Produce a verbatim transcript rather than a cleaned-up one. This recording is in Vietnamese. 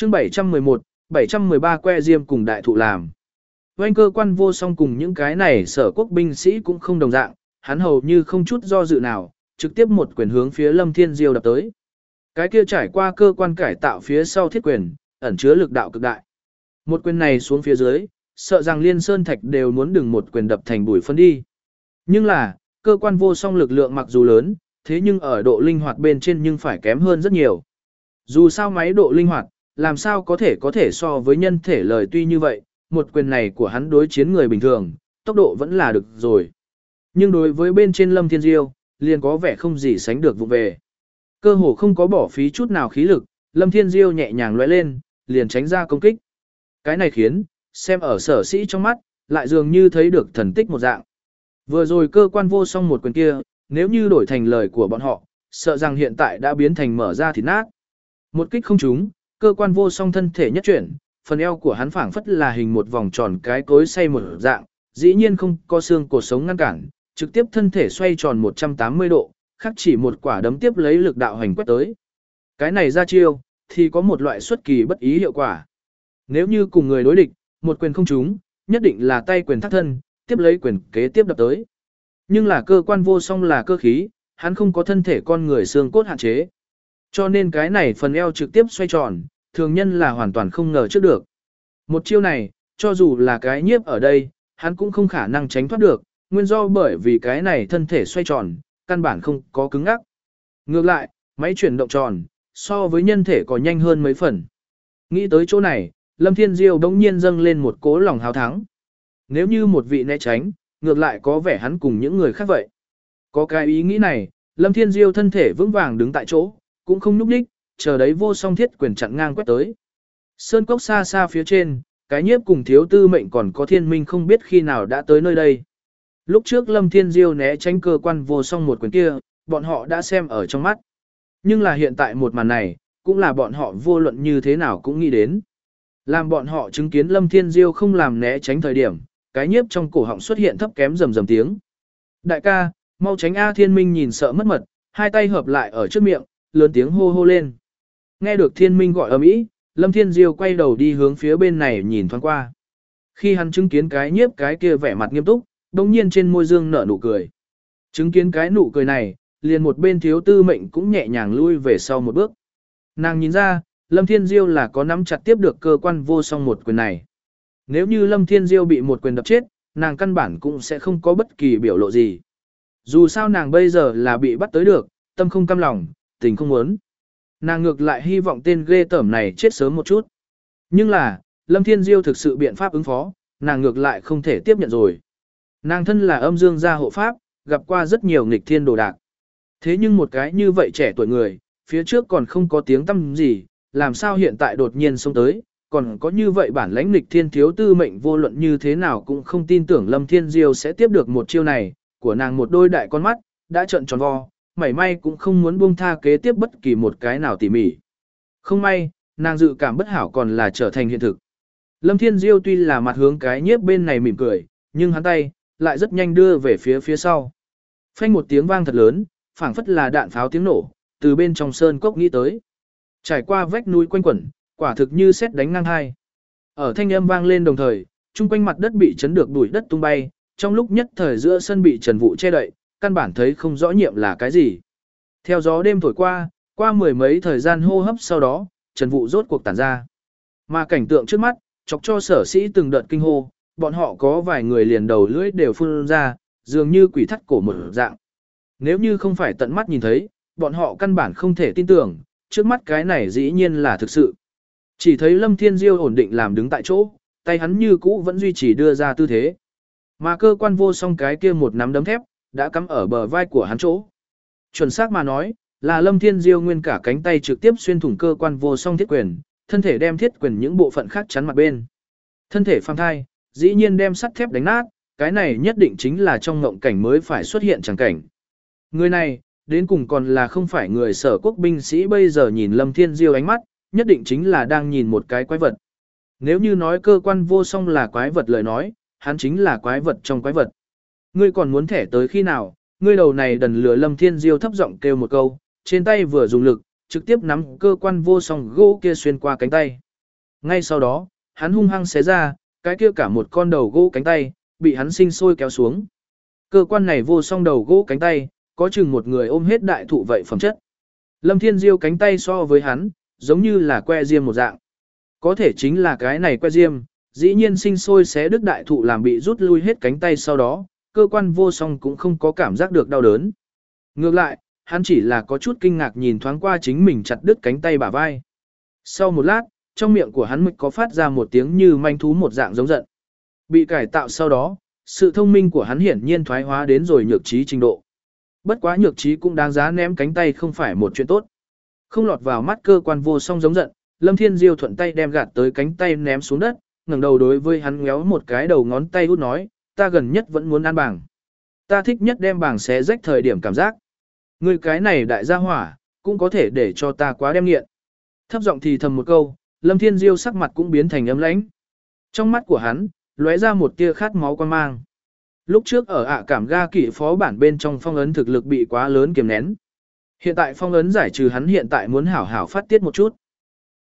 chương bảy trăm mười một, bảy trăm mười ba que diêm cùng đại thụ làm. Oanh cơ quan vô song cùng những cái này sở quốc binh sĩ cũng không đồng dạng, hắn hầu như không chút do dự nào, trực tiếp một quyền hướng phía Lâm Thiên Diêu đập tới. Cái kia trải qua cơ quan cải tạo phía sau thiết quyền, ẩn chứa lực đạo cực đại. Một quyền này xuống phía dưới, sợ rằng liên sơn thạch đều muốn đừng một quyền đập thành bụi phân đi. Nhưng là, cơ quan vô song lực lượng mặc dù lớn, thế nhưng ở độ linh hoạt bên trên nhưng phải kém hơn rất nhiều. Dù sao máy độ linh hoạt, làm sao có thể có thể so với nhân thể lời tuy như vậy, một quyền này của hắn đối chiến người bình thường, tốc độ vẫn là được rồi. Nhưng đối với bên trên Lâm Thiên Diêu, liền có vẻ không gì sánh được vụ về. Cơ hồ không có bỏ phí chút nào khí lực, Lâm Thiên Diêu nhẹ nhàng lóe lên, liền tránh ra công kích. Cái này khiến, xem ở sở sĩ trong mắt, lại dường như thấy được thần tích một dạng. Vừa rồi cơ quan vô song một quyền kia, nếu như đổi thành lời của bọn họ, sợ rằng hiện tại đã biến thành mở ra thịt nát. Một kích không trúng, cơ quan vô song thân thể nhất chuyển, phần eo của hắn phảng phất là hình một vòng tròn cái cối xay một dạng, dĩ nhiên không có xương cột sống ngăn cản, trực tiếp thân thể xoay tròn một trăm tám mươi độ, khắc chỉ một quả đấm tiếp lấy lực đạo hành quét tới. Cái này ra chiêu, thì có một loại xuất kỳ bất ý hiệu quả. Nếu như cùng người đối địch, một quyền không trúng, nhất định là tay quyền thắt thân, tiếp lấy quyền kế tiếp đập tới. Nhưng là cơ quan vô song là cơ khí, hắn không có thân thể con người xương cốt hạn chế. Cho nên cái này phần eo trực tiếp xoay tròn, thường nhân là hoàn toàn không ngờ trước được. Một chiêu này, cho dù là cái nhiếp ở đây, hắn cũng không khả năng tránh thoát được, nguyên do bởi vì cái này thân thể xoay tròn, căn bản không có cứng ngắc. Ngược lại, máy chuyển động tròn, so với nhân thể có nhanh hơn mấy phần. Nghĩ tới chỗ này, Lâm Thiên Diêu đống nhiên dâng lên một cố lòng hào thắng. Nếu như một vị né tránh, ngược lại có vẻ hắn cùng những người khác vậy. Có cái ý nghĩ này, Lâm Thiên Diêu thân thể vững vàng đứng tại chỗ, cũng không nhúc nhích, chờ đấy vô song thiết quyền chặn ngang quét tới. Sơn cốc xa xa phía trên, cái nhiếp cùng thiếu tư mệnh còn có thiên minh không biết khi nào đã tới nơi đây. Lúc trước Lâm Thiên Diêu né tránh cơ quan vô song một quyền kia, bọn họ đã xem ở trong mắt. Nhưng là hiện tại một màn này, cũng là bọn họ vô luận như thế nào cũng nghĩ đến. Làm bọn họ chứng kiến Lâm Thiên Diêu không làm né tránh thời điểm, cái nhiếp trong cổ họng xuất hiện thấp kém rầm rầm tiếng. Đại ca, mau tránh A Thiên Minh nhìn sợ mất mật, hai tay hợp lại ở trước miệng, lớn tiếng hô hô lên. Nghe được Thiên Minh gọi ầm ĩ, Lâm Thiên Diêu quay đầu đi hướng phía bên này nhìn thoáng qua. Khi hắn chứng kiến cái nhiếp cái kia vẻ mặt nghiêm túc, đồng nhiên trên môi dương nở nụ cười. Chứng kiến cái nụ cười này, liền một bên thiếu tư mệnh cũng nhẹ nhàng lui về sau một bước. Nàng nhìn ra, Lâm Thiên Diêu là có nắm chặt tiếp được cơ quan vô song một quyền này. Nếu như Lâm Thiên Diêu bị một quyền đập chết, nàng căn bản cũng sẽ không có bất kỳ biểu lộ gì. Dù sao nàng bây giờ là bị bắt tới được, tâm không cam lòng, tình không muốn. Nàng ngược lại hy vọng tên ghê tởm này chết sớm một chút. Nhưng là, Lâm Thiên Diêu thực sự biện pháp ứng phó, nàng ngược lại không thể tiếp nhận rồi. Nàng thân là âm dương gia hộ pháp, gặp qua rất nhiều nghịch thiên đồ đạc. Thế nhưng một cái như vậy trẻ tuổi người, phía trước còn không có tiếng tăm gì, làm sao hiện tại đột nhiên xông tới, còn có như vậy bản lãnh nghịch thiên thiếu tư mệnh vô luận như thế nào cũng không tin tưởng Lâm Thiên Diêu sẽ tiếp được một chiêu này, của nàng một đôi đại con mắt, đã trợn tròn vo, mảy may cũng không muốn buông tha kế tiếp bất kỳ một cái nào tỉ mỉ. Không may, nàng dự cảm bất hảo còn là trở thành hiện thực. Lâm Thiên Diêu tuy là mặt hướng cái nhiếp bên này mỉm cười, nhưng hắn tay, lại rất nhanh đưa về phía phía sau. Phanh một tiếng vang thật lớn, phảng phất là đạn pháo tiếng nổ, từ bên trong sơn cốc nghĩ tới. Trải qua vách núi quanh quẩn, quả thực như sét đánh ngang hai. Ở thanh âm vang lên đồng thời, chung quanh mặt đất bị chấn được bụi đất tung bay, trong lúc nhất thời giữa sân bị trần vụ che đậy, căn bản thấy không rõ nhiệm là cái gì. Theo gió đêm thổi qua, qua mười mấy thời gian hô hấp sau đó, trần vụ rốt cuộc tản ra. Mà cảnh tượng trước mắt, chọc cho sở sĩ từng đợt kinh hô, bọn họ có vài người liền đầu lưỡi đều phun ra, dường như quỷ thắt cổ một dạng. Nếu như không phải tận mắt nhìn thấy, bọn họ căn bản không thể tin tưởng, trước mắt cái này dĩ nhiên là thực sự. Chỉ thấy Lâm Thiên Diêu ổn định làm đứng tại chỗ, tay hắn như cũ vẫn duy trì đưa ra tư thế. Mà cơ quan vô song cái kia một nắm đấm thép, đã cắm ở bờ vai của hắn chỗ. Chuẩn xác mà nói, là Lâm Thiên Diêu nguyên cả cánh tay trực tiếp xuyên thủng cơ quan vô song thiết quyền, thân thể đem thiết quyền những bộ phận khác chắn mặt bên. Thân thể phàm thai, dĩ nhiên đem sắt thép đánh nát, cái này nhất định chính là trong ngộng cảnh mới phải xuất hiện chẳng cảnh. Người này, đến cùng còn là không phải người sở quốc binh sĩ bây giờ nhìn Lâm Thiên Diêu ánh mắt, nhất định chính là đang nhìn một cái quái vật. Nếu như nói cơ quan vô song là quái vật lời nói, hắn chính là quái vật trong quái vật. Ngươi còn muốn thẻ tới khi nào, ngươi đầu này đần lừa Lâm Thiên Diêu thấp giọng kêu một câu, trên tay vừa dùng lực, trực tiếp nắm cơ quan vô song gỗ kia xuyên qua cánh tay. Ngay sau đó, hắn hung hăng xé ra, cái kia cả một con đầu gỗ cánh tay, bị hắn sinh sôi kéo xuống. Cơ quan này vô song đầu gỗ cánh tay, có chừng một người ôm hết đại thụ vậy phẩm chất. Lâm Thiên Diêu cánh tay so với hắn, giống như là que diêm một dạng. Có thể chính là cái này que diêm, dĩ nhiên sinh sôi xé đứt đại thụ làm bị rút lui hết cánh tay sau đó, cơ quan vô song cũng không có cảm giác được đau đớn. Ngược lại, hắn chỉ là có chút kinh ngạc nhìn thoáng qua chính mình chặt đứt cánh tay bả vai. Sau một lát, trong miệng của hắn mới có phát ra một tiếng như manh thú một dạng giống giận. Bị cải tạo sau đó, sự thông minh của hắn hiển nhiên thoái hóa đến rồi nhược trí trình độ. Bất quá nhược trí cũng đáng giá ném cánh tay không phải một chuyện tốt. Không lọt vào mắt cơ quan vô song giống giận, Lâm Thiên Diêu thuận tay đem gạt tới cánh tay ném xuống đất, ngẩng đầu đối với hắn ngéo một cái đầu ngón tay út nói, ta gần nhất vẫn muốn ăn bảng. Ta thích nhất đem bảng xé rách thời điểm cảm giác. Ngươi cái này đại gia hỏa, cũng có thể để cho ta quá đem nghiện. Thấp giọng thì thầm một câu, Lâm Thiên Diêu sắc mặt cũng biến thành ấm lãnh. Trong mắt của hắn, lóe ra một tia khát máu quan mang. Lúc trước ở ạ cảm ga kỵ phó bản bên trong phong ấn thực lực bị quá lớn kiềm nén. Hiện tại phong ấn giải trừ hắn hiện tại muốn hảo hảo phát tiết một chút.